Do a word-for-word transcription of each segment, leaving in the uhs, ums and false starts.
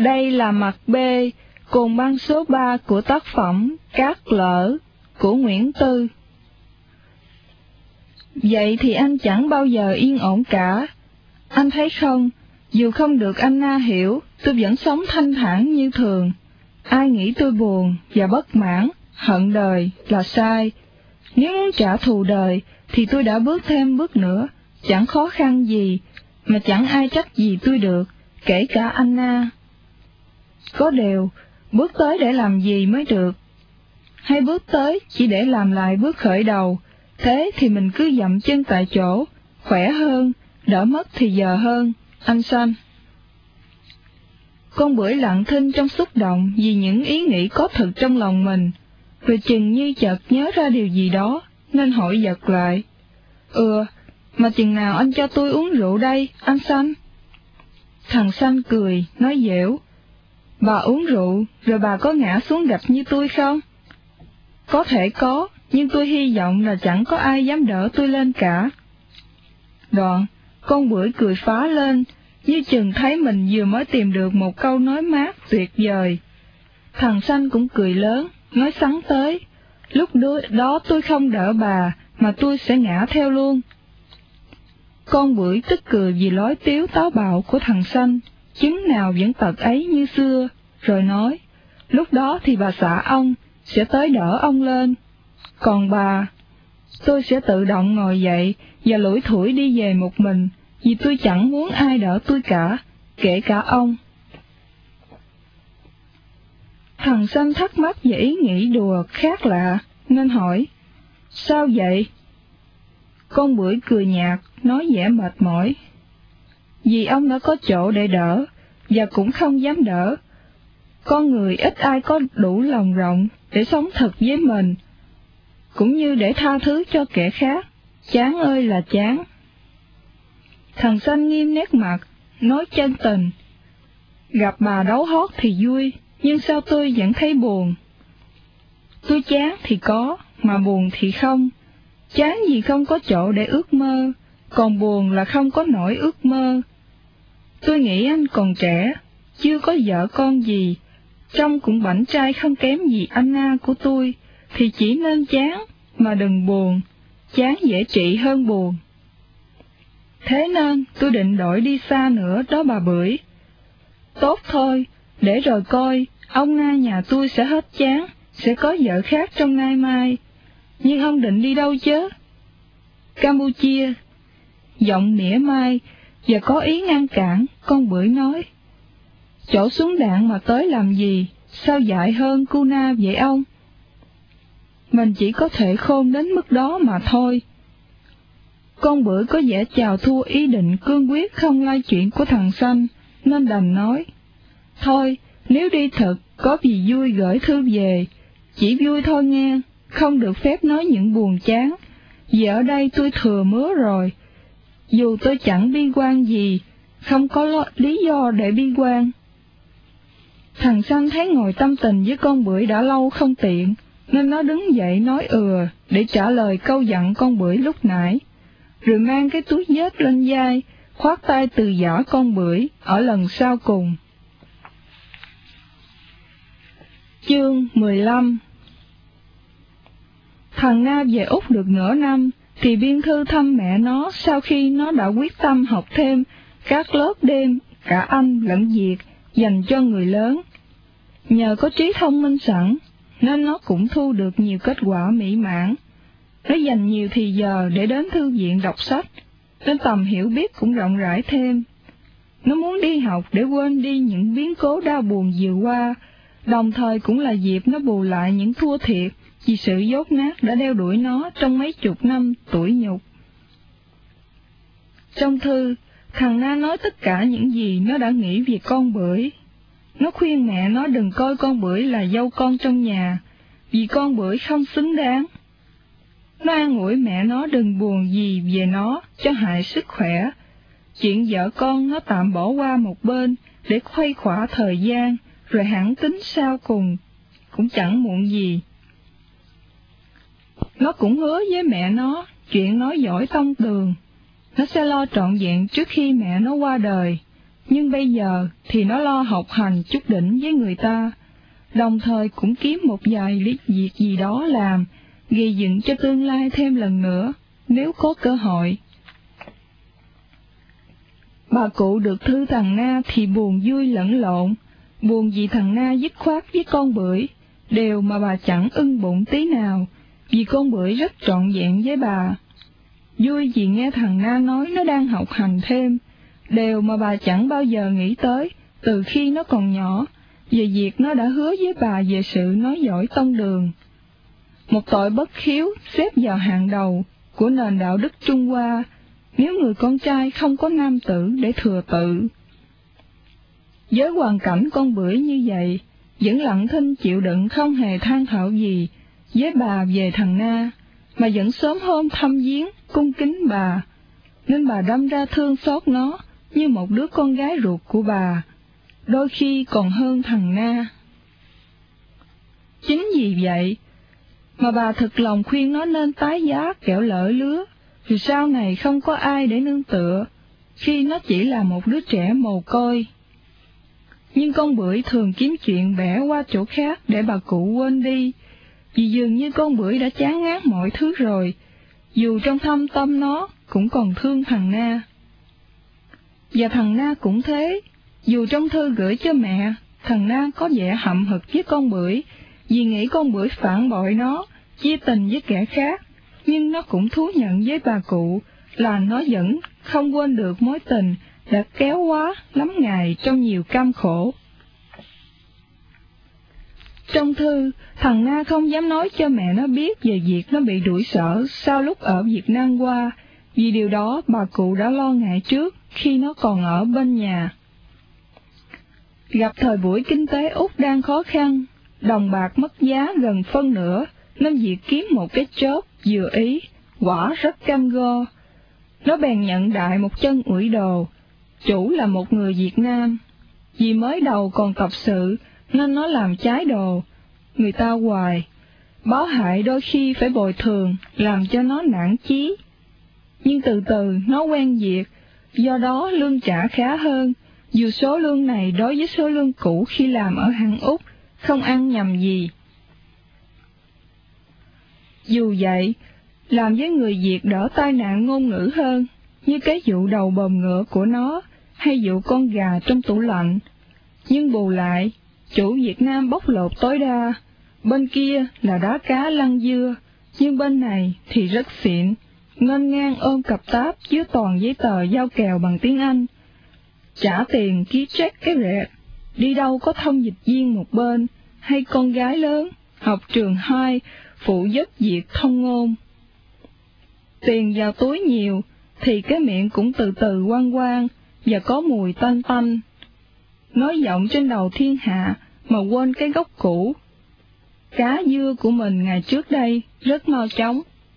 Đây là mặt B cùng băng số ba của tác phẩm Cát Lở của Nguyễn Tư. Vậy thì anh chẳng bao giờ yên ổn cả. Anh thấy không, dù không được Anna hiểu, tôi vẫn sống thanh thản như thường. Ai nghĩ tôi buồn và bất mãn, hận đời là sai. Nếu muốn trả thù đời, thì tôi đã bước thêm bước nữa, chẳng khó khăn gì, mà chẳng ai trách gì tôi được, kể cả Anna. Có điều, bước tới để làm gì mới được? Hay bước tới chỉ để làm lại bước khởi đầu, thế thì mình cứ dậm chân tại chỗ, khỏe hơn, đỡ mất thì giờ hơn, anh Sanh. Con bưởi lặng thinh trong xúc động vì những ý nghĩ có thực trong lòng mình, rồi chừng như chợt nhớ ra điều gì đó, nên hỏi giật lại. Ừ, mà chừng nào anh cho tôi uống rượu đây, anh Sanh? Thằng Sanh cười, nói dẻo. Bà uống rượu, rồi bà có ngã xuống gạch như tôi không? Có thể có, nhưng tôi hy vọng là chẳng có ai dám đỡ tôi lên cả. Đoạn, con bưởi cười phá lên, như chừng thấy mình vừa mới tìm được một câu nói mát tuyệt vời. Thằng Sanh cũng cười lớn, nói sắn tới. Lúc đó tôi không đỡ bà, mà tôi sẽ ngã theo luôn. Con bưởi tức cười vì lối tiếu táo bạo của thằng Sanh, chứng nào vẫn tật ấy như xưa, rồi nói, lúc đó thì bà xã ông sẽ tới đỡ ông lên. Còn bà, tôi sẽ tự động ngồi dậy và lủi thủi đi về một mình, vì tôi chẳng muốn ai đỡ tôi cả, kể cả ông. Thằng Sanh thắc mắc về ý nghĩ đùa khác lạ, nên hỏi, sao vậy? Con bưởi cười nhạt, nói vẻ mệt mỏi. Vì ông đã có chỗ để đỡ, và cũng không dám đỡ. Con người ít ai có đủ lòng rộng để sống thật với mình, cũng như để tha thứ cho kẻ khác. Chán ơi là chán. Thằng Sanh nghiêm nét mặt, nói chân tình. Gặp bà đấu hót thì vui, nhưng sao tôi vẫn thấy buồn? Tôi chán thì có, mà buồn thì không. Chán vì không có chỗ để ước mơ, còn buồn là không có nỗi ước mơ. Tôi nghĩ anh còn trẻ, chưa có vợ con gì, trông cũng bảnh trai không kém gì Anna của tôi, thì chỉ nên chán, mà đừng buồn, chán dễ trị hơn buồn. Thế nên tôi định đổi đi xa nữa đó bà Bưởi. Tốt thôi, để rồi coi, ông Na nhà tôi sẽ hết chán, sẽ có vợ khác trong nay mai. Nhưng ông định đi đâu chứ? Campuchia. Giọng mỉa mai và có ý ngăn cản, con Bưởi nói. Chỗ súng đạn mà tới làm gì, sao dại hơn cu Na vậy ông? Mình chỉ có thể khôn đến mức đó mà thôi. Con Bưởi có vẻ chào thua ý định cương quyết không lai chuyện của thằng Sanh, nên đành nói. Thôi, nếu đi thật, có vì vui gửi thư về, chỉ vui thôi nghe, không được phép nói những buồn chán, vì ở đây tôi thừa mứa rồi. Dù tôi chẳng bi quan gì, không có lo, lý do để bi quan. Thằng Sanh thấy ngồi tâm tình với con Bưởi đã lâu không tiện, nên nó đứng dậy nói ừa để trả lời câu dặn con Bưởi lúc nãy, rồi mang cái túi vết lên vai, khoát tay từ giỏ con Bưởi ở lần sau cùng. Chương mười lăm. Thằng Na về Úc được nửa năm, thì biên thư thăm mẹ nó sau khi nó đã quyết tâm học thêm các lớp đêm, cả Anh lẫn Việt, dành cho người lớn. Nhờ có trí thông minh sẵn, nên nó cũng thu được nhiều kết quả mỹ mãn. Nó dành nhiều thì giờ để đến thư viện đọc sách, nên tầm hiểu biết cũng rộng rãi thêm. Nó muốn đi học để quên đi những biến cố đau buồn vừa qua, đồng thời cũng là dịp nó bù lại những thua thiệt vì sự dốt nát đã đeo đuổi nó trong mấy chục năm tủi nhục. Trong thư, thằng Na nói tất cả những gì nó đã nghĩ về con Bưởi. Nó khuyên mẹ nó đừng coi con Bưởi là dâu con trong nhà, vì con Bưởi không xứng đáng. Nó an ủi mẹ nó đừng buồn gì về nó cho hại sức khỏe. Chuyện vợ con nó tạm bỏ qua một bên để khuây khỏa thời gian, rồi hẳn tính sau cùng, cũng chẳng muộn gì. Nó cũng hứa với mẹ nó chuyện nói giỏi thông tường, nó sẽ lo trọn vẹn trước khi mẹ nó qua đời, nhưng bây giờ thì nó lo học hành chút đỉnh với người ta, đồng thời cũng kiếm một vài lý việc gì đó làm, gây dựng cho tương lai thêm lần nữa, nếu có cơ hội. Bà cụ được thư thằng Na thì buồn vui lẫn lộn, buồn vì thằng Na dứt khoát với con bưởi, điều mà bà chẳng ưng bụng tí nào, vì con bưởi rất trọn vẹn với bà. Vui vì nghe thằng Na nói nó đang học hành thêm, điều mà bà chẳng bao giờ nghĩ tới từ khi nó còn nhỏ, về việc nó đã hứa với bà về sự nói giỏi tông đường. Một tội bất hiếu xếp vào hàng đầu của nền đạo đức Trung Hoa, nếu người con trai không có nam tử để thừa tự. Với hoàn cảnh con bưởi như vậy, vẫn lặng thinh chịu đựng không hề than thở gì với bà về thằng Na, mà vẫn sớm hôm thăm viếng, cung kính bà, nên bà đâm ra thương xót nó như một đứa con gái ruột của bà, đôi khi còn hơn thằng Na. Chính vì vậy mà bà thực lòng khuyên nó nên tái giá kẻo lỡ lứa, vì sau này không có ai để nương tựa, khi nó chỉ là một đứa trẻ mồ côi. Nhưng con bưởi thường kiếm chuyện bẻ qua chỗ khác để bà cụ quên đi, vì dường như con bưởi đã chán ngán mọi thứ rồi, dù trong thâm tâm nó cũng còn thương thằng Na. Và thằng Na cũng thế, dù trong thư gửi cho mẹ, thằng Na có vẻ hậm hực với con bưởi, vì nghĩ con bưởi phản bội nó, chia tình với kẻ khác, nhưng nó cũng thú nhận với bà cụ là nó vẫn không quên được mối tình đã kéo quá lắm ngày trong nhiều cam khổ. Trong thư, thằng Na không dám nói cho mẹ nó biết về việc nó bị đuổi sở sau lúc ở Việt Nam qua, vì điều đó bà cụ đã lo ngại trước khi nó còn ở bên nhà. Gặp thời buổi kinh tế Úc đang khó khăn, đồng bạc mất giá gần phân nửa, nên việc kiếm một cái job vừa ý, quả rất cam go. Nó bèn nhận đại một chân ủi đồ, chủ là một người Việt Nam. Vì mới đầu còn tập sự, nên nó làm trái đồ người ta hoài, báo hại đôi khi phải bồi thường, làm cho nó nản chí. Nhưng từ từ nó quen việc, do đó lương trả khá hơn, dù số lương này đối với số lương cũ khi làm ở hang Úc không ăn nhầm gì. Dù vậy, làm với người Việt đỡ tai nạn ngôn ngữ hơn, như cái vụ đầu bồm ngựa của nó, hay vụ con gà trong tủ lạnh. Nhưng bù lại, chủ Việt Nam bóc lột tối đa, bên kia là đá cá lăn dưa, nhưng bên này thì rất xịn, ngênh ngang ôm cặp táp chứa toàn giấy tờ giao kèo bằng tiếng Anh. Trả tiền ký check cái rẹt, đi đâu có thông dịch viên một bên, hay con gái lớn, học trường hai, phụ giúp việc thông ngôn. Tiền vào túi nhiều, thì cái miệng cũng từ từ quang quang, và có mùi tanh tanh. Nói giọng trên đầu thiên hạ, mà quên cái gốc cũ. Cá dưa của mình ngày trước đây rất mau chóng.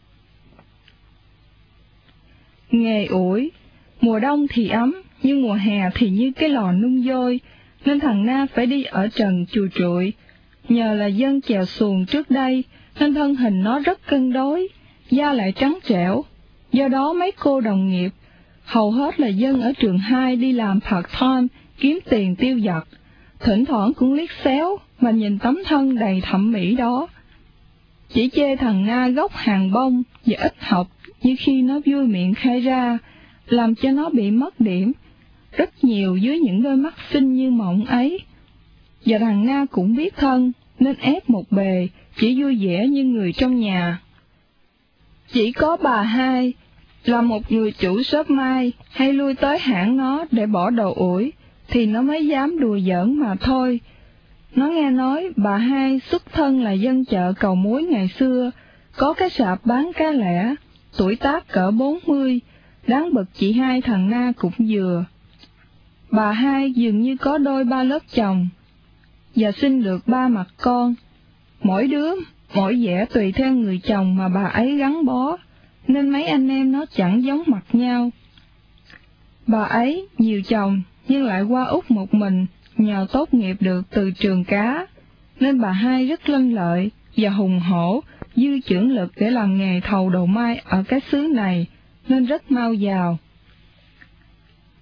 Nghề ủi, mùa đông thì ấm, nhưng mùa hè thì như cái lò nung vôi, nên thằng Na phải đi ở trần chùi trụi. Nhờ là dân chèo xuồng trước đây, nên thân hình nó rất cân đối, da lại trắng trẻo. Do đó mấy cô đồng nghiệp, hầu hết là dân ở trường hai đi làm part-time, kiếm tiền tiêu vặt, thỉnh thoảng cũng liếc xéo mà nhìn tấm thân đầy thẩm mỹ đó. Chỉ chê thằng Na gốc hàng bông và ít học, như khi nó vui miệng khai ra, làm cho nó bị mất điểm rất nhiều dưới những đôi mắt xinh như mộng ấy. Và thằng Na cũng biết thân, nên ép một bề, chỉ vui vẻ như người trong nhà. Chỉ có bà hai, là một người chủ shop mai, hay lui tới hãng nó để bỏ đồ ủi, thì nó mới dám đùa giỡn mà thôi. Nó nghe nói bà hai xuất thân là dân chợ Cầu Muối ngày xưa, có cái sạp bán cá lẻ, tuổi tác cỡ bốn mươi, đáng bực chị hai thằng Na cũng vừa. Bà hai dường như có đôi ba lớp chồng, và sinh được ba mặt con, mỗi đứa mỗi vẻ tùy theo người chồng mà bà ấy gắn bó, nên mấy anh em nó chẳng giống mặt nhau. Bà ấy nhiều chồng nhưng lại qua Úc một mình, nhờ tốt nghiệp được từ trường cá, nên bà hai rất lanh lợi và hùng hổ, dư chưởng lực để làm nghề thầu đồ mai ở cái xứ này, nên rất mau giàu.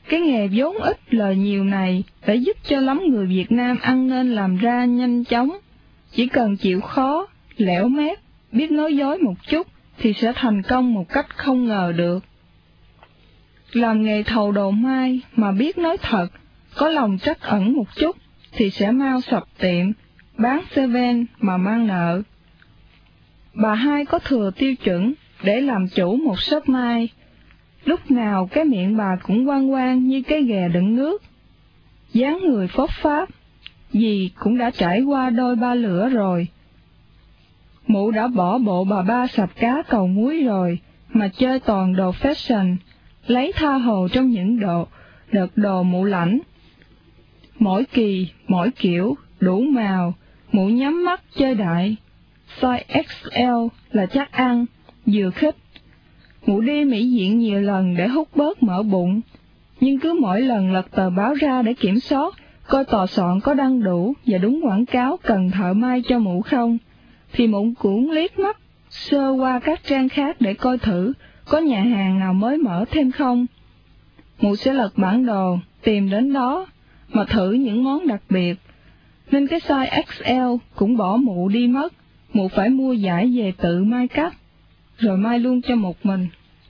Cái nghề vốn ít lời nhiều này đã giúp cho lắm người Việt Nam ăn nên làm ra nhanh chóng. Chỉ cần chịu khó, lẻo mép, biết nói dối một chút thì sẽ thành công một cách không ngờ được. Làm nghề thầu đồ mai mà biết nói thật, có lòng trắc ẩn một chút thì sẽ mau sập tiệm, bán seven mà mang nợ. Bà hai có thừa tiêu chuẩn để làm chủ một shop mai. Lúc nào cái miệng bà cũng quang quang như cái ghè đựng nước. Dáng người phốt pháp, gì cũng đã trải qua đôi ba lửa rồi. Mụ đã bỏ bộ bà ba sạp cá cầu muối rồi, mà chơi toàn đồ fashion, lấy tha hồ trong những độ, đợt đồ mụ lãnh. Mỗi kỳ, mỗi kiểu, đủ màu, mụ nhắm mắt chơi đại. Size ích lờ là chắc ăn, vừa khích. Mụ đi Mỹ diện nhiều lần để hút bớt mỡ bụng, nhưng cứ mỗi lần lật tờ báo ra để kiểm soát, coi tòa soạn có đăng đủ và đúng quảng cáo cần thợ may cho mụ không, thì mụ cũng liếc mắt sơ qua các trang khác để coi thử có nhà hàng nào mới mở thêm không. Mụ sẽ lật bản đồ, tìm đến đó, mà thử những món đặc biệt, nên cái size ích lờ cũng bỏ mụ đi mất. Mụ phải mua giải về tự may cắt, rồi may luôn cho một mình.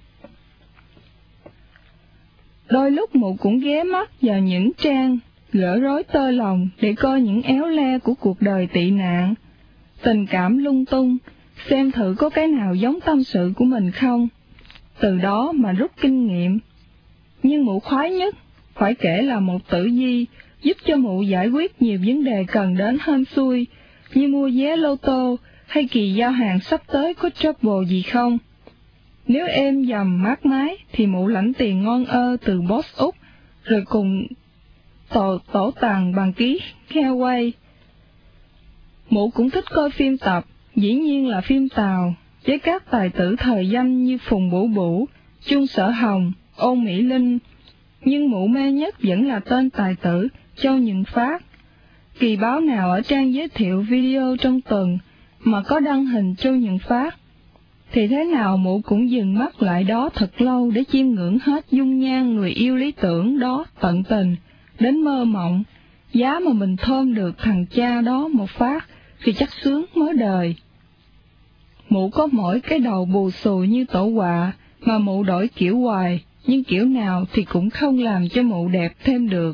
Đôi lúc mụ cũng ghé mắt vào những trang gỡ rối tơ lòng để coi những éo le của cuộc đời tị nạn, tình cảm lung tung, xem thử có cái nào giống tâm sự của mình không, từ đó mà rút kinh nghiệm. Nhưng mụ khoái nhất, phải kể là một tử vi, giúp cho mụ giải quyết nhiều vấn đề cần đến hên xui, như mua vé lô tô hay kỳ giao hàng sắp tới có trouble gì không. Nếu êm dầm mát mái thì mụ lãnh tiền ngon ơ từ boss Úc, rồi cùng tổ, tổ tàng bằng ký heo quay. Mụ cũng thích coi phim tập, dĩ nhiên là phim Tàu, với các tài tử thời danh như Phùng Bủ Bủ, Chung Sở Hồng, Ôn Mỹ Linh, nhưng mụ mê nhất vẫn là tên tài tử Châu Nhuận Phát. Kỳ báo nào ở trang giới thiệu video trong tuần mà có đăng hình Châu Nhuận Phát, thì thế nào mụ cũng dừng mắt lại đó thật lâu để chiêm ngưỡng hết dung nhan người yêu lý tưởng đó tận tình, đến mơ mộng, giá mà mình thơm được thằng cha đó một phát thì chắc sướng mới đời. Mụ có mỗi cái đầu bù xù như tổ quạ, mà mụ đổi kiểu hoài, nhưng kiểu nào thì cũng không làm cho mụ đẹp thêm được.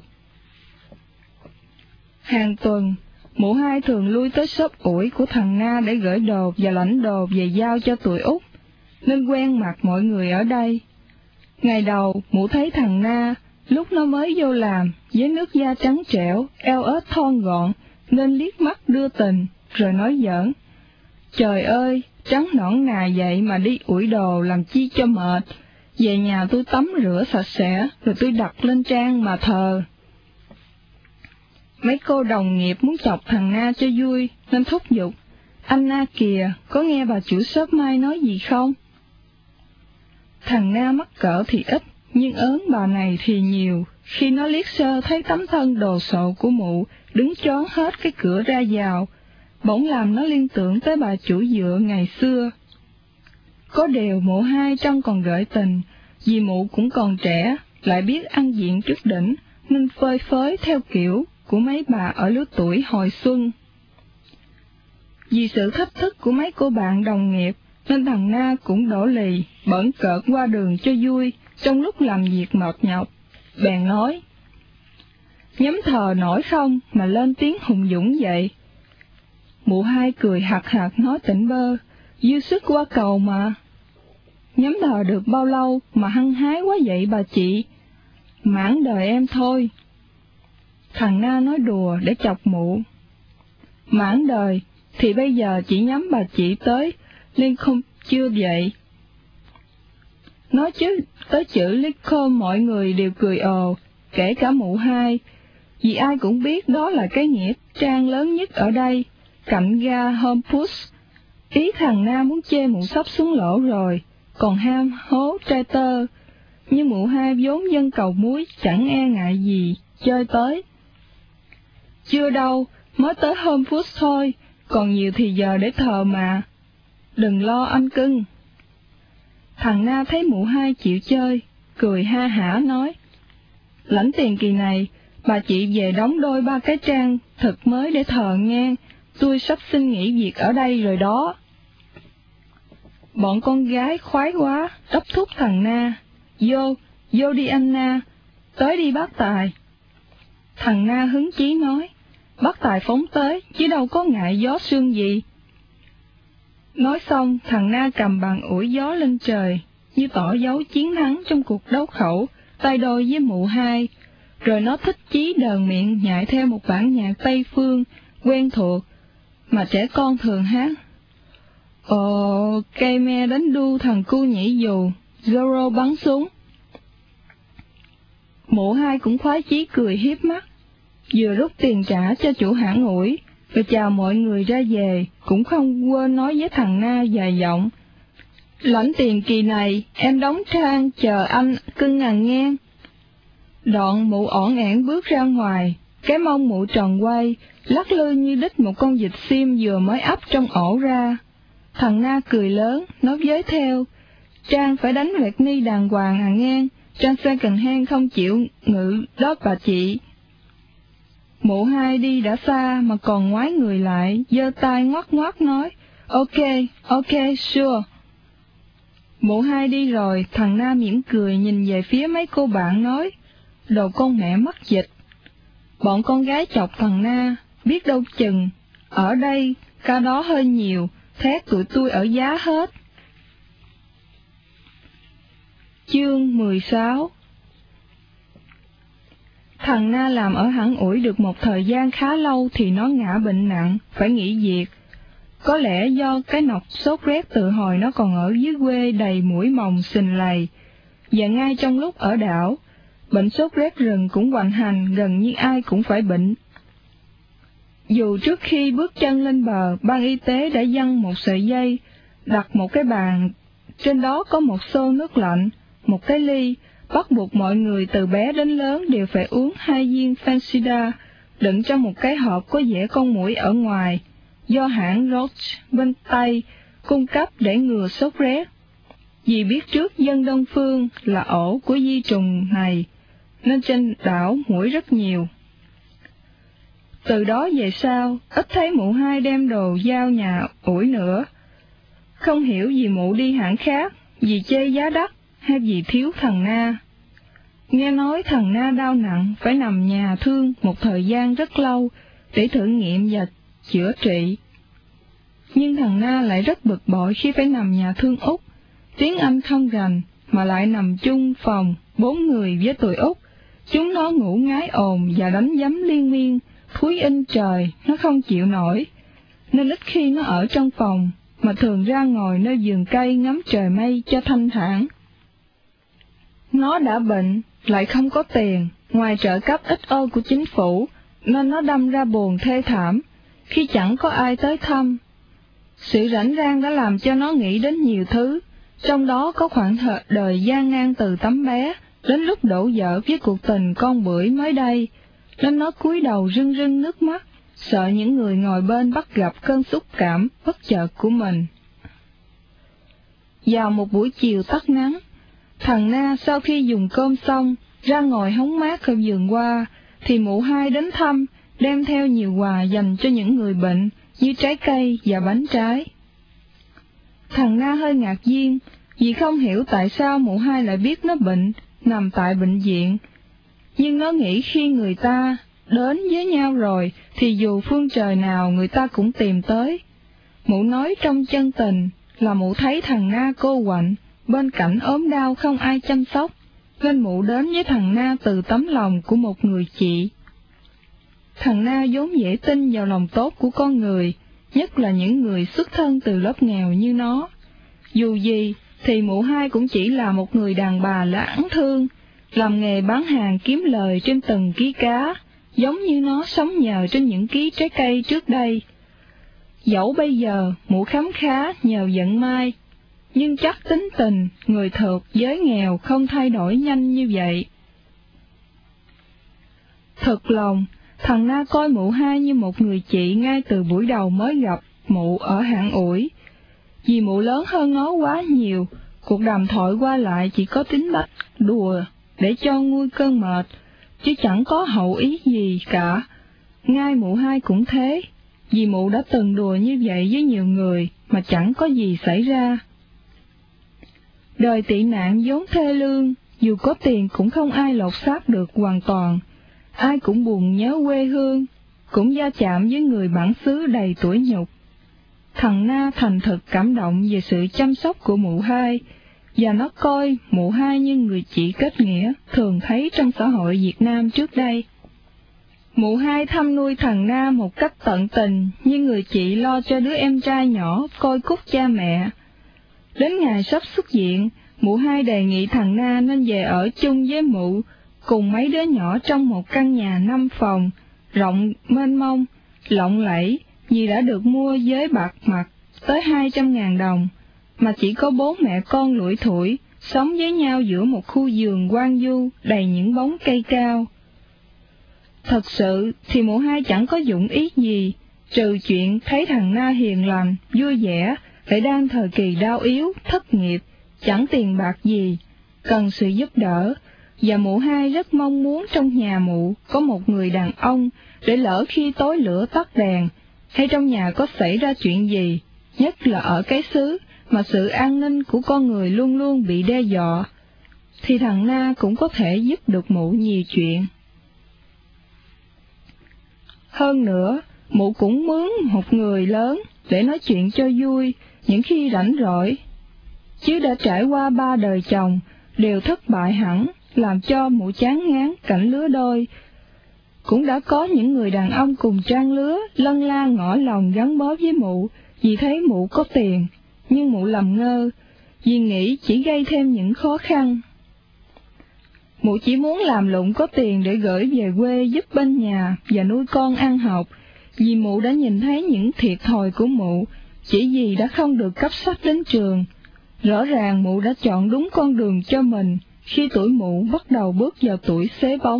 Hàng tuần, mụ hai thường lui tới shop ủi của thằng Na để gửi đồ và lãnh đồ về giao cho tụi Úc, nên quen mặt mọi người ở đây. Ngày đầu, mụ thấy thằng Na, lúc nó mới vô làm, với nước da trắng trẻo, eo ếch thon gọn, nên liếc mắt đưa tình, rồi nói giỡn. Trời ơi, trắng nõn nà vậy mà đi ủi đồ làm chi cho mệt, về nhà tôi tắm rửa sạch sẽ, rồi tôi đặt lên trang mà thờ. Mấy cô đồng nghiệp muốn chọc thằng Na cho vui, nên thúc giục. Anh Na kìa, có nghe bà chủ shop mai nói gì không? Thằng Na mắc cỡ thì ít, nhưng ớn bà này thì nhiều. Khi nó liếc sơ thấy tấm thân đồ sộ của mụ, đứng chón hết cái cửa ra vào, bỗng làm nó liên tưởng tới bà chủ dựa ngày xưa. Có điều mụ hai trông còn gợi tình, vì mụ cũng còn trẻ, lại biết ăn diện trước đỉnh, nên phơi phới theo kiểu của mấy bà ở lứa tuổi hồi xuân. Vì sự thách thức của mấy cô bạn đồng nghiệp, nên thằng Na cũng đổ lì, bỡn cợt qua đường cho vui, trong lúc làm việc mệt nhọc. Bèn nói, nhắm thờ nổi không mà lên tiếng hùng dũng vậy? Mụ hai cười hạc hạc nói tỉnh bơ, dư sức qua cầu mà. Nhắm thờ được bao lâu mà hăng hái quá vậy bà chị? Mãn đời em thôi. Thằng Na nói đùa để chọc mụ. Mãn đời thì bây giờ chỉ nhắm bà chị tới, liên không chưa vậy. Nói chứ tới chữ Lincoln mọi người đều cười ồ, kể cả mụ hai, vì ai cũng biết đó là cái nghĩa trang lớn nhất ở đây, cạnh ga Homepush. Ý thằng Na muốn chê mụ sắp xuống lỗ rồi, còn ham hố trai tơ, nhưng mụ hai vốn dân cầu muối chẳng e ngại gì, chơi tới. Chưa đâu, mới tới Homepush thôi, còn nhiều thì giờ để thờ mà. Đừng lo anh cưng. Thằng Na thấy mụ hai chịu chơi, cười ha hả nói, Lãnh tiền kỳ này, bà chị về đóng đôi ba cái trang thực mới để thờ nghe, tôi sắp xin nghỉ việc ở đây rồi đó. Bọn con gái khoái quá, đốc thúc thằng Na. Vô, vô đi anh Na, tới đi bác Tài. Thằng Na hứng chí nói, bác Tài phóng tới, chứ đâu có ngại gió sương gì. Nói xong, thằng Na cầm bàn ủi gió lên trời, như tỏ dấu chiến thắng trong cuộc đấu khẩu, tay đôi với mụ hai, rồi nó thích chí đờn miệng nhại theo một bản nhạc Tây Phương, quen thuộc, mà trẻ con thường hát. Ồ, cây me đánh đu thằng cu nhảy dù, Zoro bắn súng. Mụ hai cũng khoái chí cười hiếp mắt, vừa rút tiền trả cho chủ hãng ủi, rồi chào mọi người ra về, cũng không quên nói với thằng Na dài giọng. Lãnh tiền kỳ này, em đóng trang chờ anh cưng à nghe. Đoạn mụ ỏn ẻn bước ra ngoài, cái mông mụ tròn quay, lắc lư như đít một con vịt xiêm vừa mới ấp trong ổ ra. Thằng Na cười lớn, nói với theo, Trang phải đánh vẹt ni đàng hoàng à nghe, Trang second hand không chịu ngự đó bà chị. Mụ hai đi đã xa mà còn ngoái người lại, giơ tay ngoắc ngoắc nói, ok, ok, sure. Mụ hai đi rồi, thằng Na mỉm cười nhìn về phía mấy cô bạn nói, đồ con mẹ mất dịch. Bọn con gái chọc thằng Na, biết đâu chừng, ở đây, ca đó hơi nhiều, thét tụi tôi ở giá hết. Chương mười sáu. Thằng Na làm ở hãng ủi được một thời gian khá lâu thì nó ngã bệnh nặng, phải nghỉ việc. Có lẽ do cái nọc sốt rét từ hồi nó còn ở dưới quê đầy mũi mồng xình lầy, và ngay trong lúc ở đảo, bệnh sốt rét rừng cũng hoành hành, gần như ai cũng phải bệnh. Dù trước khi bước chân lên bờ, ban y tế đã giăng một sợi dây, đặt một cái bàn, trên đó có một xô nước lạnh, một cái ly, bắt buộc mọi người từ bé đến lớn đều phải uống hai viên Fansida, đựng trong một cái hộp có vẽ con muỗi ở ngoài, do hãng Roche bên Tây cung cấp để ngừa sốt rét. Vì biết trước dân Đông Phương là ổ của di trùng này, nên trên đảo muỗi rất nhiều. Từ đó về sau, ít thấy mụ hai đem đồ giao nhà ủi nữa. Không hiểu vì mụ đi hãng khác, vì chê giá đắt, hay vì thiếu thằng Na. Nghe nói thằng Na đau nặng, phải nằm nhà thương một thời gian rất lâu để thử nghiệm và chữa trị. Nhưng thằng Na lại rất bực bội khi phải nằm nhà thương Úc, tiếng Anh không rành, mà lại nằm chung phòng, bốn người với tụi Úc. Chúng nó ngủ ngái ồn và đánh giấm liên miên, thúi in trời, nó không chịu nổi, nên ít khi nó ở trong phòng, mà thường ra ngồi nơi vườn cây ngắm trời mây cho thanh thản. Nó đã bệnh, lại không có tiền, ngoài trợ cấp ít ôi của chính phủ, nên nó đâm ra buồn thê thảm, khi chẳng có ai tới thăm. Sự rảnh rang đã làm cho nó nghĩ đến nhiều thứ, trong đó có khoảng thời đời gian nan từ tấm bé, đến lúc đổ vỡ với cuộc tình con bưởi mới đây, nên nó cúi đầu rưng rưng nước mắt, sợ những người ngồi bên bắt gặp cơn xúc cảm bất chợt của mình. Vào một buổi chiều tắt nắng, thằng Na sau khi dùng cơm xong, ra ngồi hóng mát ở vườn hoa, thì mụ hai đến thăm, đem theo nhiều quà dành cho những người bệnh, như trái cây và bánh trái. Thằng Na hơi ngạc nhiên, vì không hiểu tại sao mụ hai lại biết nó bệnh, nằm tại bệnh viện. Nhưng nó nghĩ khi người ta đến với nhau rồi, thì dù phương trời nào người ta cũng tìm tới. Mụ nói trong chân tình là mụ thấy thằng Na cô quạnh, bên cạnh ốm đau không ai chăm sóc, nên mụ đến với thằng Na từ tấm lòng của một người chị. Thằng Na vốn dễ tin vào lòng tốt của con người, nhất là những người xuất thân từ lớp nghèo như nó. Dù gì, thì mụ hai cũng chỉ là một người đàn bà lãng thương, làm nghề bán hàng kiếm lời trên từng ký cá, giống như nó sống nhờ trên những ký trái cây trước đây. Dẫu bây giờ mụ khấm khá nhờ vận may, nhưng chắc tính tình người thuộc giới nghèo không thay đổi nhanh như vậy. Thật lòng, thằng Na coi mụ hai như một người chị ngay từ buổi đầu mới gặp mụ ở hãng ủi. Vì mụ lớn hơn nó quá nhiều, cuộc đàm thoại qua lại chỉ có tính bắt đùa để cho nguôi cơn mệt, chứ chẳng có hậu ý gì cả. Ngay mụ hai cũng thế, vì mụ đã từng đùa như vậy với nhiều người mà chẳng có gì xảy ra. Đời tị nạn vốn thê lương, dù có tiền cũng không ai lột xác được hoàn toàn, ai cũng buồn nhớ quê hương, cũng va chạm với người bản xứ đầy tủi nhục. Thằng Na thành thực cảm động về sự chăm sóc của mụ hai, và nó coi mụ hai như người chị kết nghĩa thường thấy trong xã hội Việt Nam trước đây. Mụ hai thăm nuôi thằng Na một cách tận tình, như người chị lo cho đứa em trai nhỏ coi cúc cha mẹ. Đến ngày sắp xuất viện, mụ hai đề nghị thằng Na nên về ở chung với mụ, cùng mấy đứa nhỏ trong một căn nhà năm phòng, rộng mênh mông, lộng lẫy, vì đã được mua với bạc mặt tới hai trăm ngàn đồng, mà chỉ có bốn mẹ con lủi thủi, sống với nhau giữa một khu vườn hoang vu đầy những bóng cây cao. Thật sự thì mụ hai chẳng có dụng ý gì, trừ chuyện thấy thằng Na hiền lành, vui vẻ, lại đang thời kỳ đau yếu, thất nghiệp, chẳng tiền bạc gì, cần sự giúp đỡ, và mụ hai rất mong muốn trong nhà mụ có một người đàn ông, để lỡ khi tối lửa tắt đèn, hay trong nhà có xảy ra chuyện gì, nhất là ở cái xứ mà sự an ninh của con người luôn luôn bị đe dọa, thì thằng Na cũng có thể giúp được mụ nhiều chuyện. Hơn nữa, mụ cũng mướn một người lớn để nói chuyện cho vui những khi rảnh rỗi, chứ đã trải qua ba đời chồng đều thất bại hẳn, làm cho mụ chán ngán cảnh lứa đôi. Cũng đã có những người đàn ông cùng trang lứa lân la ngỏ lòng gắn bó với mụ vì thấy mụ có tiền, nhưng mụ lầm ngơ, vì nghĩ chỉ gây thêm những khó khăn. Mụ chỉ muốn làm lụng có tiền để gửi về quê giúp bên nhà và nuôi con ăn học, vì mụ đã nhìn thấy những thiệt thòi của mụ, chỉ vì đã không được cấp sách đến trường. Rõ ràng mụ đã chọn đúng con đường cho mình khi tuổi mụ bắt đầu bước vào tuổi xế bóng.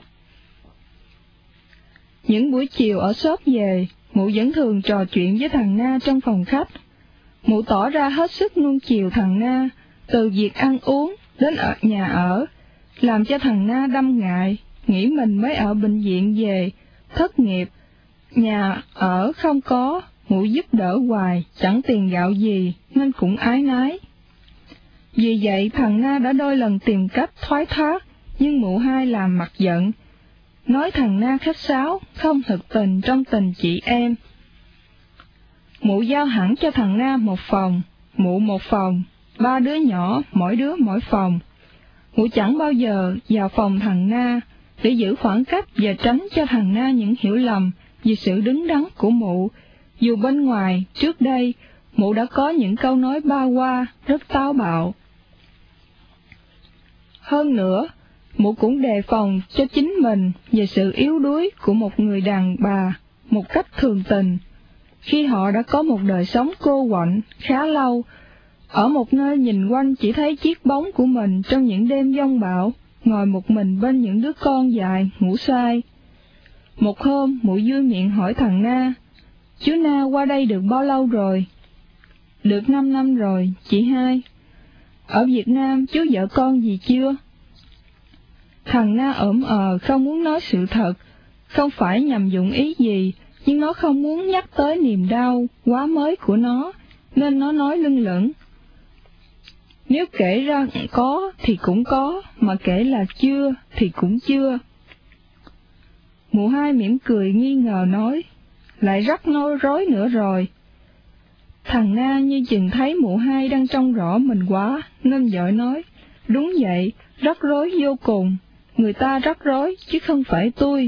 Những buổi chiều ở xóm về, mụ vẫn thường trò chuyện với thằng Na trong phòng khách. Mụ tỏ ra hết sức nuông chiều thằng Na, từ việc ăn uống đến ở nhà ở, làm cho thằng Na đâm ngại, nghĩ mình mới ở bệnh viện về, thất nghiệp, nhà ở không có, mụ giúp đỡ hoài, chẳng tiền gạo gì, nên cũng ái nái. Vì vậy thằng Na đã đôi lần tìm cách thoái thác, nhưng mụ hai làm mặt giận, nói thằng Na khách sáo, không thực tình trong tình chị em. Mụ giao hẳn cho thằng Na một phòng, mụ một phòng, ba đứa nhỏ, mỗi đứa mỗi phòng. Mụ chẳng bao giờ vào phòng thằng Na để giữ khoảng cách và tránh cho thằng Na những hiểu lầm vì sự đứng đắn của mụ, dù bên ngoài trước đây mụ đã có những câu nói ba hoa rất táo bạo. Hơn nữa, mụ cũng đề phòng cho chính mình về sự yếu đuối của một người đàn bà một cách thường tình, khi họ đã có một đời sống cô quạnh khá lâu, ở một nơi nhìn quanh chỉ thấy chiếc bóng của mình trong những đêm giông bão, ngồi một mình bên những đứa con dài ngủ say. Một hôm, mụ vui miệng hỏi thằng Na, chú Na qua đây được bao lâu rồi? Được năm năm rồi, chị hai. Ở Việt Nam chú vợ con gì chưa? Thằng Na ỡm ờ không muốn nói sự thật, không phải nhằm dụng ý gì, nhưng nó không muốn nhắc tới niềm đau quá mới của nó, nên nó nói lưng lửng. Nếu kể ra có thì cũng có, mà kể là chưa thì cũng chưa. Mụ hai mỉm cười nghi ngờ nói, lại rắc nối rối nữa rồi. Thằng Na như chừng thấy mụ hai đang trông rõ mình quá, nên vội nói, đúng vậy, rắc rối vô cùng, người ta rắc rối chứ không phải tôi.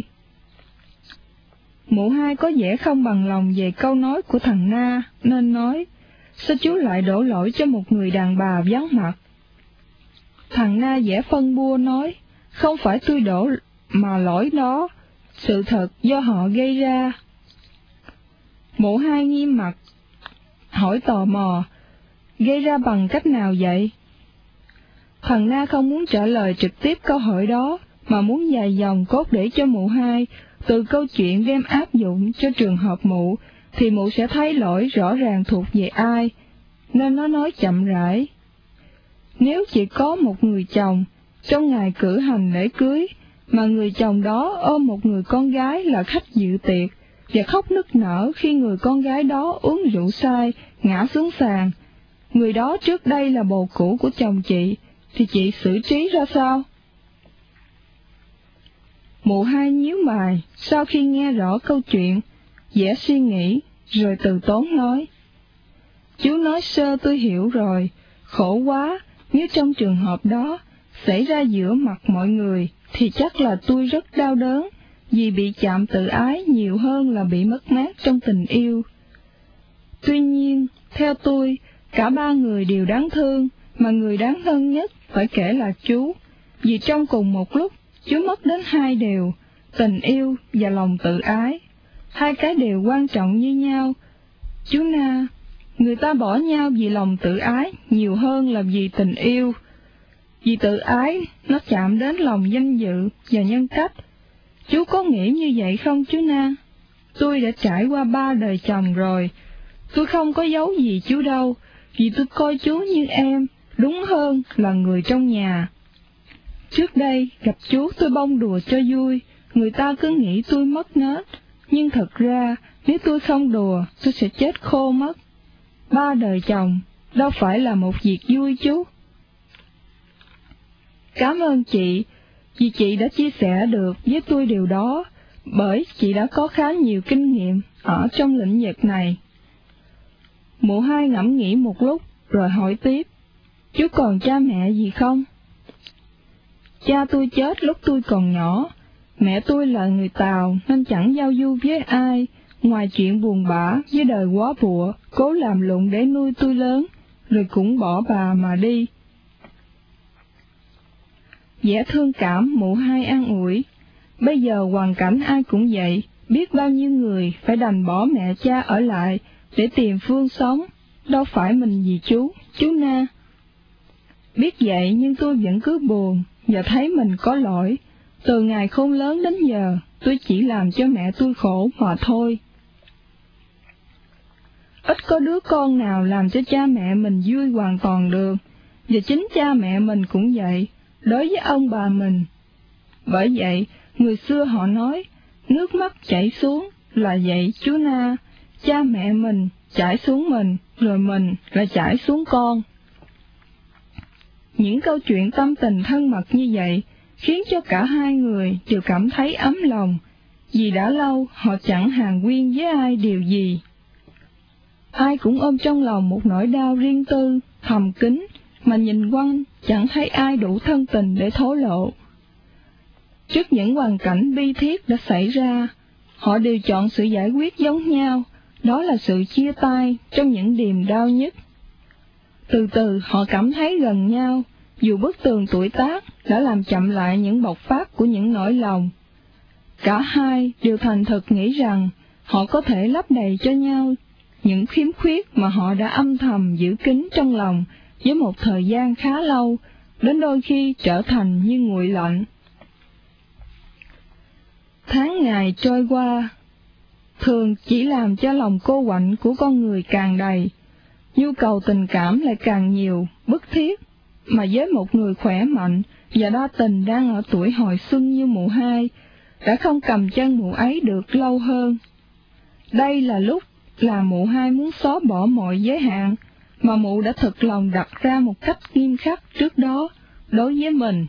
Mụ hai có vẻ không bằng lòng về câu nói của thằng Na, nên nói, sao chú lại đổ lỗi cho một người đàn bà vắng mặt? Thằng Na vẻ phân bua nói, không phải tôi đổ mà lỗi đó, sự thật do họ gây ra. Mụ hai nghiêm mặt, hỏi tò mò, gây ra bằng cách nào vậy? Thằng Na không muốn trả lời trực tiếp câu hỏi đó, mà muốn dài dòng cốt để cho mụ hai, từ câu chuyện đem áp dụng cho trường hợp mụ, thì mụ sẽ thấy lỗi rõ ràng thuộc về ai, nên nó nói chậm rãi. Nếu chỉ có một người chồng, trong ngày cử hành lễ cưới, mà người chồng đó ôm một người con gái là khách dự tiệc, và khóc nức nở khi người con gái đó uống rượu say, ngã xuống sàn. Người đó trước đây là bồ cũ của chồng chị, thì chị xử trí ra sao? Mụ hai nhíu mày, sau khi nghe rõ câu chuyện, vẻ suy nghĩ, rồi từ tốn nói. Chú nói sơ tôi hiểu rồi, khổ quá, nếu trong trường hợp đó, xảy ra giữa mặt mọi người, thì chắc là tôi rất đau đớn, vì bị chạm tự ái nhiều hơn là bị mất mát trong tình yêu. Tuy nhiên, theo tôi, cả ba người đều đáng thương, mà người đáng thương nhất phải kể là chú, vì trong cùng một lúc, chú mất đến hai điều, tình yêu và lòng tự ái. Hai cái đều quan trọng như nhau. Chú Na, người ta bỏ nhau vì lòng tự ái nhiều hơn là vì tình yêu. Vì tự ái, nó chạm đến lòng danh dự và nhân cách. Chú có nghĩ như vậy không chú Na? Tôi đã trải qua ba đời chồng rồi. Tôi không có giấu gì chú đâu, vì tôi coi chú như em, đúng hơn là người trong nhà. Trước đây, gặp chú tôi bông đùa cho vui, người ta cứ nghĩ tôi mất nết, nhưng thật ra, nếu tôi không đùa, tôi sẽ chết khô mất. Ba đời chồng, đâu phải là một việc vui chú. Cảm ơn chị, vì chị đã chia sẻ được với tôi điều đó, bởi chị đã có khá nhiều kinh nghiệm ở trong lĩnh vực này. Mụ hai ngẫm nghĩ một lúc, rồi hỏi tiếp, chú còn cha mẹ gì không? Cha tôi chết lúc tôi còn nhỏ, mẹ tôi là người Tàu nên chẳng giao du với ai, ngoài chuyện buồn bã với đời quá bụa, cố làm lụng để nuôi tôi lớn, rồi cũng bỏ bà mà đi. Vẻ thương cảm mụ hai an ủi, bây giờ hoàn cảnh ai cũng vậy, biết bao nhiêu người phải đành bỏ mẹ cha ở lại để tìm phương sống, đâu phải mình gì chú, chú Na. Biết vậy nhưng tôi vẫn cứ buồn, và thấy mình có lỗi. Từ ngày khôn lớn đến giờ, tôi chỉ làm cho mẹ tôi khổ mà thôi. Ít có đứa con nào làm cho cha mẹ mình vui hoàn toàn được, và chính cha mẹ mình cũng vậy, đối với ông bà mình. Bởi vậy, người xưa họ nói, nước mắt chảy xuống là vậy chú Na, cha mẹ mình chảy xuống mình, rồi mình lại chảy xuống con. Những câu chuyện tâm tình thân mật như vậy khiến cho cả hai người đều cảm thấy ấm lòng, vì đã lâu họ chẳng hàn huyên với ai điều gì. Ai cũng ôm trong lòng một nỗi đau riêng tư, thầm kín, mà nhìn quanh chẳng thấy ai đủ thân tình để thổ lộ. Trước những hoàn cảnh bi thiết đã xảy ra, họ đều chọn sự giải quyết giống nhau, đó là sự chia tay trong những điềm đau nhất. Từ từ họ cảm thấy gần nhau, dù bức tường tuổi tác đã làm chậm lại những bộc phát của những nỗi lòng. Cả hai đều thành thực nghĩ rằng họ có thể lấp đầy cho nhau những khiếm khuyết mà họ đã âm thầm giữ kín trong lòng với một thời gian khá lâu, đến đôi khi trở thành như nguội lạnh. Tháng ngày trôi qua, thường chỉ làm cho lòng cô quạnh của con người càng đầy, nhu cầu tình cảm lại càng nhiều, bức thiết, mà với một người khỏe mạnh và đa tình đang ở tuổi hồi xuân như mụ hai, đã không cầm chân mụ ấy được lâu hơn. Đây là lúc là mụ hai muốn xóa bỏ mọi giới hạn mà mụ đã thực lòng đặt ra một cách nghiêm khắc trước đó đối với mình.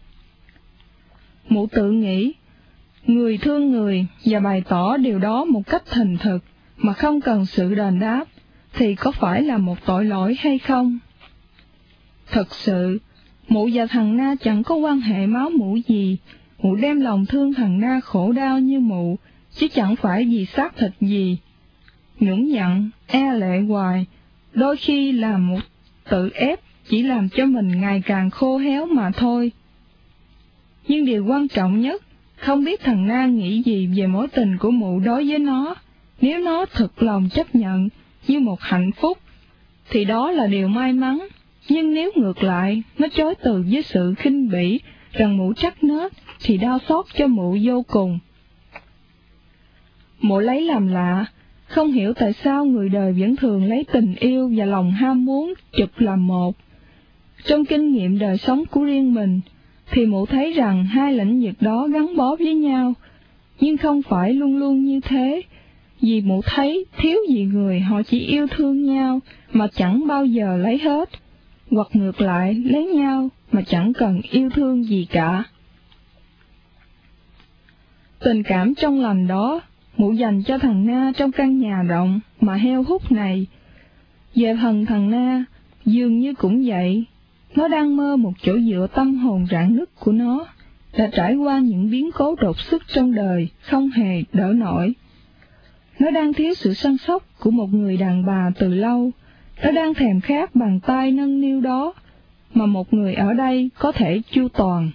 Mụ tự nghĩ, người thương người và bày tỏ điều đó một cách thành thực mà không cần sự đền đáp, thì có phải là một tội lỗi hay không? Thật sự, mụ và thằng Na chẳng có quan hệ máu mủ gì, mụ đem lòng thương thằng Na khổ đau như mụ, chứ chẳng phải vì xác thịt gì. Nhũng nhặn, e lệ hoài, đôi khi là một tự ép chỉ làm cho mình ngày càng khô héo mà thôi. Nhưng điều quan trọng nhất, không biết thằng Na nghĩ gì về mối tình của mụ đối với nó. Nếu nó thực lòng chấp nhận như một hạnh phúc, thì đó là điều may mắn. Nhưng nếu ngược lại, nó chối từ với sự khinh bỉ rằng mụ trắc nết, thì đau xót cho mụ vô cùng. Mụ lấy làm lạ, không hiểu tại sao người đời vẫn thường lấy tình yêu và lòng ham muốn chụp làm một. Trong kinh nghiệm đời sống của riêng mình, thì mụ thấy rằng hai lĩnh vực đó gắn bó với nhau, nhưng không phải luôn luôn như thế, vì mụ thấy thiếu gì người họ chỉ yêu thương nhau mà chẳng bao giờ lấy hết, hoặc ngược lại lấy nhau mà chẳng cần yêu thương gì cả. Tình cảm trong lành đó, mụ dành cho thằng Na trong căn nhà rộng mà heo hút này. Về phần thằng Na, dường như cũng vậy, nó đang mơ một chỗ dựa tâm hồn rạn nứt của nó, đã trải qua những biến cố đột xuất trong đời, không hề đỡ nổi. Nó đang thiếu sự săn sóc của một người đàn bà từ lâu, nó đang thèm khát bàn tay nâng niu đó, mà một người ở đây có thể chu toàn.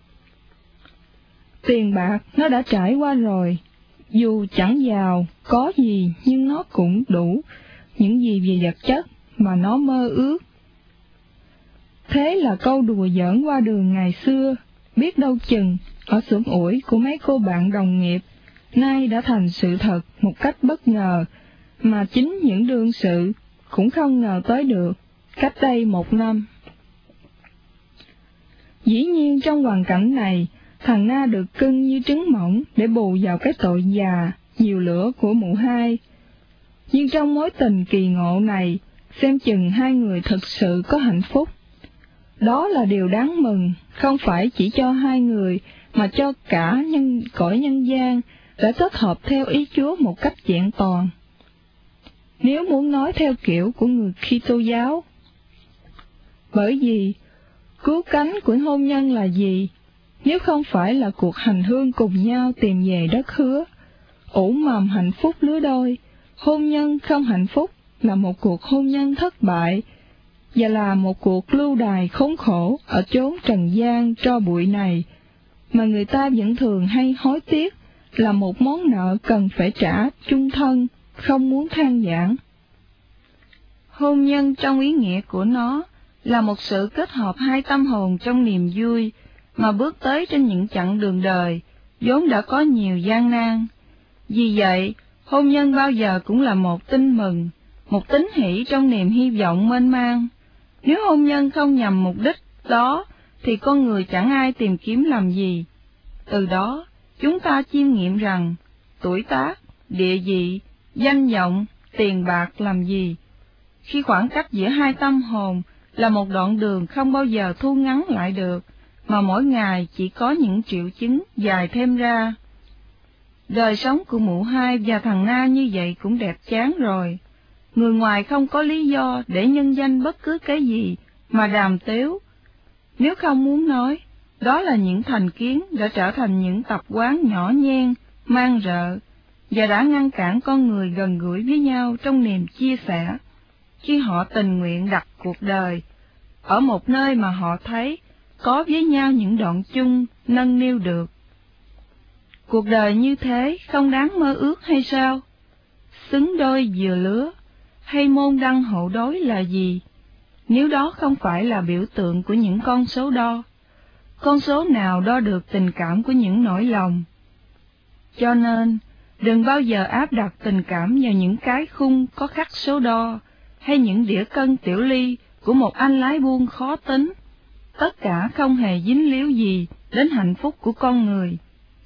Tiền bạc nó đã trải qua rồi, dù chẳng giàu, có gì nhưng nó cũng đủ những gì về vật chất mà nó mơ ước. Thế là câu đùa giỡn qua đường ngày xưa, biết đâu chừng ở xưởng ủi của mấy cô bạn đồng nghiệp, nay đã thành sự thật một cách bất ngờ, mà chính những đương sự cũng không ngờ tới được, cách đây một năm. Dĩ nhiên trong hoàn cảnh này, thằng Na được cưng như trứng mỏng để bù vào cái tội già, nhiều lửa của mụ hai. Nhưng trong mối tình kỳ ngộ này, xem chừng hai người thực sự có hạnh phúc. Đó là điều đáng mừng, không phải chỉ cho hai người, mà cho cả nhân cõi nhân gian, đã kết hợp theo ý Chúa một cách vẹn toàn. Nếu muốn nói theo kiểu của người Kitô giáo. Bởi vì, cứu cánh của hôn nhân là gì? Nếu không phải là cuộc hành hương cùng nhau tìm về đất hứa, ủ mầm hạnh phúc lứa đôi, hôn nhân không hạnh phúc là một cuộc hôn nhân thất bại, và là một cuộc lưu đày khốn khổ ở chốn trần gian tro bụi này, mà người ta vẫn thường hay hối tiếc là một món nợ cần phải trả chung thân, không muốn than vãn. Hôn nhân trong ý nghĩa của nó là một sự kết hợp hai tâm hồn trong niềm vui, mà bước tới trên những chặng đường đời, vốn đã có nhiều gian nan. Vì vậy, hôn nhân bao giờ cũng là một tin mừng, một tín hỷ trong niềm hy vọng mênh mang. Nếu hôn nhân không nhằm mục đích đó, thì con người chẳng ai tìm kiếm làm gì. Từ đó, chúng ta chiêm nghiệm rằng, tuổi tác, địa vị, danh vọng, tiền bạc làm gì, khi khoảng cách giữa hai tâm hồn là một đoạn đường không bao giờ thu ngắn lại được, mà mỗi ngày chỉ có những triệu chứng dài thêm ra. Đời sống của mụ hai và thằng Na như vậy cũng đẹp chán rồi. Người ngoài không có lý do để nhân danh bất cứ cái gì mà đàm tiếu. Nếu không muốn nói, đó là những thành kiến đã trở thành những tập quán nhỏ nhen, mang rợ, và đã ngăn cản con người gần gũi với nhau trong niềm chia sẻ, khi họ tình nguyện đặt cuộc đời ở một nơi mà họ thấy có với nhau những đoạn chung nâng niu được. Cuộc đời như thế không đáng mơ ước hay sao? Xứng đôi vừa lứa, hay môn đăng hộ đối là gì, nếu đó không phải là biểu tượng của những con số đo? Con số nào đo được tình cảm của những nỗi lòng? Cho nên, đừng bao giờ áp đặt tình cảm vào những cái khung có khắc số đo, hay những đĩa cân tiểu ly của một anh lái buôn khó tính. Tất cả không hề dính líu gì đến hạnh phúc của con người.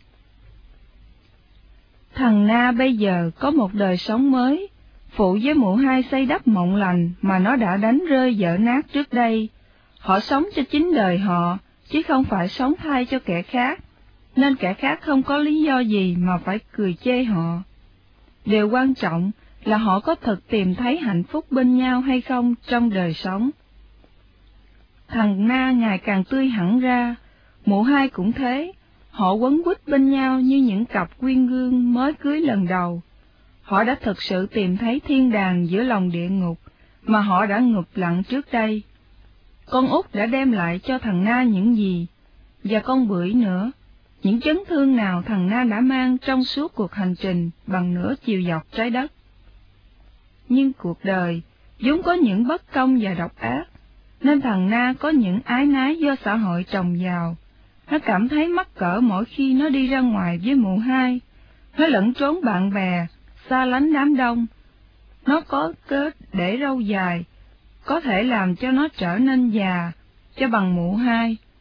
Thằng Na bây giờ có một đời sống mới, phụ với mụ hai xây đắp mộng lành mà nó đã đánh rơi vỡ nát trước đây. Họ sống cho chính đời họ, chứ không phải sống thay cho kẻ khác, nên kẻ khác không có lý do gì mà phải cười chê họ. Điều quan trọng là họ có thực tìm thấy hạnh phúc bên nhau hay không trong đời sống. Thằng Na ngày càng tươi hẳn ra, mụ hai cũng thế, họ quấn quýt bên nhau như những cặp quyên gương mới cưới lần đầu. Họ đã thực sự tìm thấy thiên đàng giữa lòng địa ngục mà họ đã ngụp lặn trước đây. Con út đã đem lại cho thằng Na những gì, và con bưởi nữa, những chấn thương nào thằng Na đã mang trong suốt cuộc hành trình bằng nửa chiều dọc trái đất. Nhưng cuộc đời vốn có những bất công và độc ác, nên thằng Na có những ái nái do xã hội trồng vào. Nó cảm thấy mắc cỡ mỗi khi nó đi ra ngoài với mụ hai, nó lẫn trốn bạn bè, xa lánh đám đông. Nó có cớ để râu dài, có thể làm cho nó trở nên già, cho bằng mụ hai.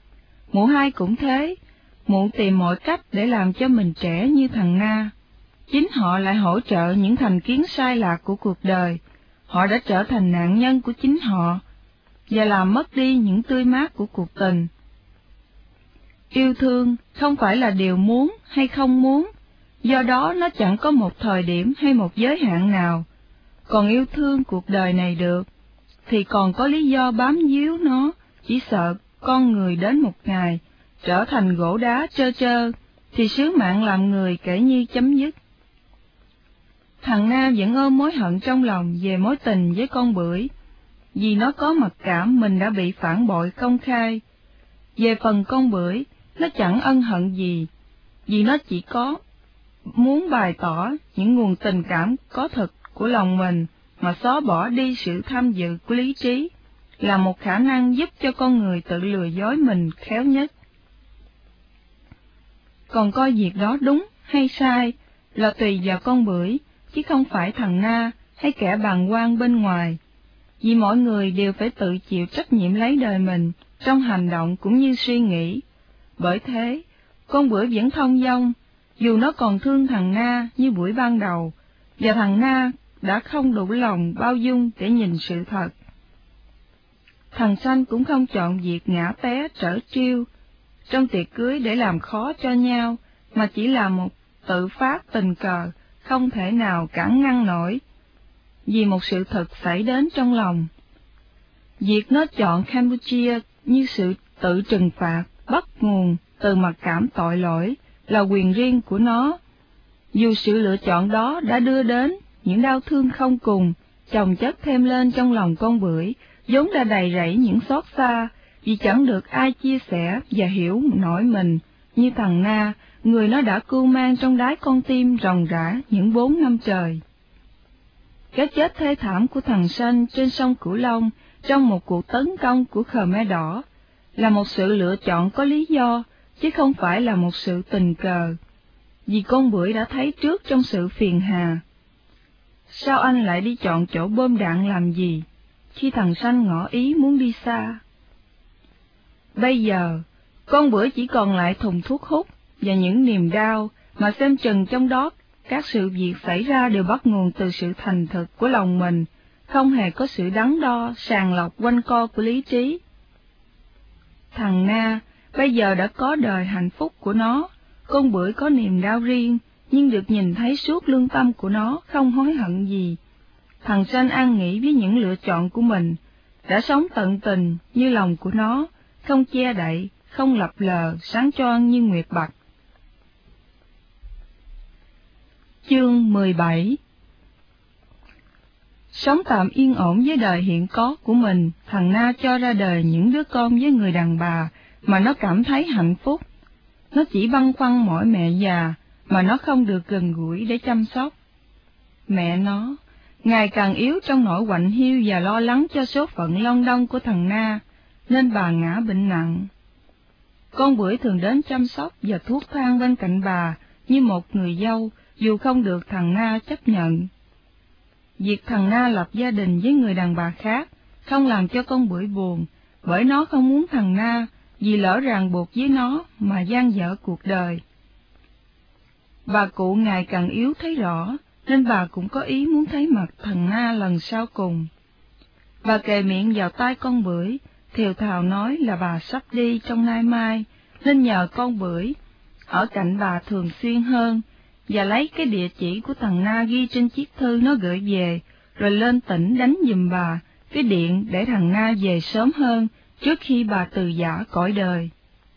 Mụ hai cũng thế, mụ tìm mọi cách để làm cho mình trẻ như thằng Na. Chính họ lại hỗ trợ những thành kiến sai lạc của cuộc đời, họ đã trở thành nạn nhân của chính họ, và làm mất đi những tươi mát của cuộc tình. Yêu thương không phải là điều muốn hay không muốn, do đó nó chẳng có một thời điểm hay một giới hạn nào. Còn yêu thương cuộc đời này được, thì còn có lý do bám víu nó, chỉ sợ con người đến một ngày trở thành gỗ đá trơ trơ, thì sứ mạng làm người kể như chấm dứt. Thằng Na vẫn ôm mối hận trong lòng về mối tình với con bưởi, vì nó có mặc cảm mình đã bị phản bội công khai. Về phần con bưởi, nó chẳng ân hận gì, vì nó chỉ có muốn bày tỏ những nguồn tình cảm có thực của lòng mình mà xóa bỏ đi sự tham dự của lý trí, là một khả năng giúp cho con người tự lừa dối mình khéo nhất. Còn coi việc đó đúng hay sai là tùy vào con bưởi, chứ không phải thằng Na hay kẻ bàng quan bên ngoài, vì mỗi người đều phải tự chịu trách nhiệm lấy đời mình trong hành động cũng như suy nghĩ. Bởi thế, con bưởi vẫn thông dong, dù nó còn thương thằng Na như buổi ban đầu, và thằng Na đã không đủ lòng bao dung để nhìn sự thật. Thằng Xanh cũng không chọn việc ngã té trở trêu trong tiệc cưới để làm khó cho nhau, mà chỉ là một tự phát tình cờ, không thể nào cản ngăn nổi, vì một sự thật xảy đến trong lòng. Việc nó chọn Campuchia như sự tự trừng phạt bắt nguồn từ mặc cảm tội lỗi là quyền riêng của nó, dù sự lựa chọn đó đã đưa đến những đau thương không cùng, chồng chất thêm lên trong lòng con bưởi, vốn đã đầy rẫy những xót xa, vì chẳng được ai chia sẻ và hiểu nổi mình, như thằng Na, người nó đã cưu mang trong đáy con tim ròng rã những bốn năm trời. Cái chết thê thảm của thằng Xanh trên sông Cửu Long trong một cuộc tấn công của Khmer Đỏ là một sự lựa chọn có lý do, chứ không phải là một sự tình cờ, vì con bưởi đã thấy trước trong sự phiền hà. Sao anh lại đi chọn chỗ bom đạn làm gì, khi thằng Xanh ngỏ ý muốn đi xa? Bây giờ, con bưởi chỉ còn lại thùng thuốc hút và những niềm đau, mà xem chừng trong đó các sự việc xảy ra đều bắt nguồn từ sự thành thực của lòng mình, không hề có sự đắn đo, sàng lọc quanh co của lý trí. Thằng Na bây giờ đã có đời hạnh phúc của nó, con bưởi có niềm đau riêng, nhưng được nhìn thấy suốt lương tâm của nó không hối hận gì. Thằng Xanh an nghĩ với những lựa chọn của mình, đã sống tận tình như lòng của nó, không che đậy, không lập lờ, sáng choang như nguyệt bạch. Chương mười bảy. Sống tạm yên ổn với đời hiện có của mình, thằng Na cho ra đời những đứa con với người đàn bà mà nó cảm thấy hạnh phúc. Nó chỉ băn khoăn mỗi mẹ già mà nó không được gần gũi để chăm sóc. Mẹ nó ngày càng yếu trong nỗi quạnh hiu và lo lắng cho số phận long đong của thằng Na, nên bà ngã bệnh nặng. Con bưởi thường đến chăm sóc và thuốc thang bên cạnh bà như một người dâu, dù không được thằng Na chấp nhận. Việc thằng Na lập gia đình với người đàn bà khác không làm cho con bưởi buồn, bởi nó không muốn thằng Na vì lỡ ràng buộc với nó mà gian dở cuộc đời. Bà cụ ngày càng yếu thấy rõ, nên bà cũng có ý muốn thấy mặt thằng Na lần sau cùng. Bà kề miệng vào tai con bưởi, thều thào nói là bà sắp đi trong nay mai, nên nhờ con bưởi ở cạnh bà thường xuyên hơn, và lấy cái địa chỉ của thằng Na ghi trên chiếc thư nó gửi về, rồi lên tỉnh đánh giùm bà cái điện để thằng Na về sớm hơn, trước khi bà từ giã cõi đời.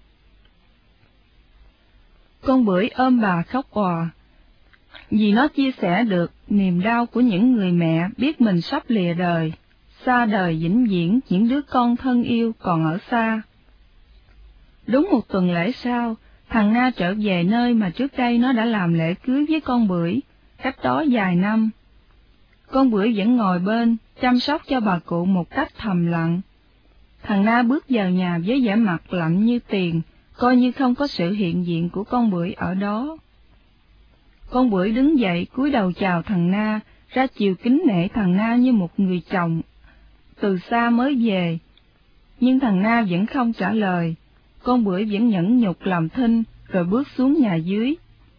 Con bưởi ôm bà khóc òa, vì nó chia sẻ được niềm đau của những người mẹ biết mình sắp lìa đời, xa đời vĩnh viễn những đứa con thân yêu còn ở xa. Đúng một tuần lễ sau, thằng Na trở về nơi mà trước đây nó đã làm lễ cưới với con bưởi, cách đó vài năm. Con bưởi vẫn ngồi bên, chăm sóc cho bà cụ một cách thầm lặng. Thằng Na bước vào nhà với vẻ mặt lạnh như tiền, coi như không có sự hiện diện của con bưởi ở đó. Con bưởi đứng dậy cúi đầu chào thằng Na, ra chiều kính nể thằng Na như một người chồng từ xa mới về. Nhưng thằng Na vẫn không trả lời, Con bưởi vẫn nhẫn nhục làm thinh, rồi bước xuống nhà dưới.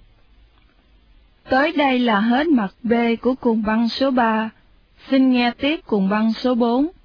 Tới đây là hết mặt B của cuồng băng số ba. Xin nghe tiếp cuồng băng số bốn.